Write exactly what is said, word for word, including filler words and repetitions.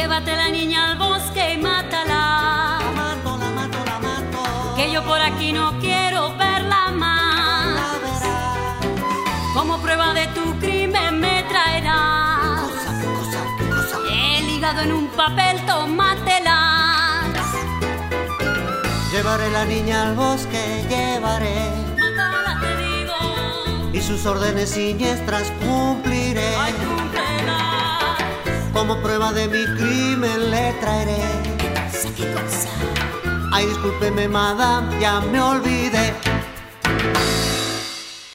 Llévate la niña al bosque y mátala. La mato, la mato, la mato. Que yo por aquí no quiero verla más. La verás. Como prueba de tu crimen me traerás Cosa, qué cosa, qué cosa. el hígado en un papel, tómatelas. Llevaré la niña al bosque, llevaré. Mátala, te digo. Y sus órdenes siniestras cumpliré. Ay, cúmplelas. Como prueba de mi crimen le traeré. ¿Qué cosa, qué cosa? Ay, discúlpeme, madame, ya me olvidé.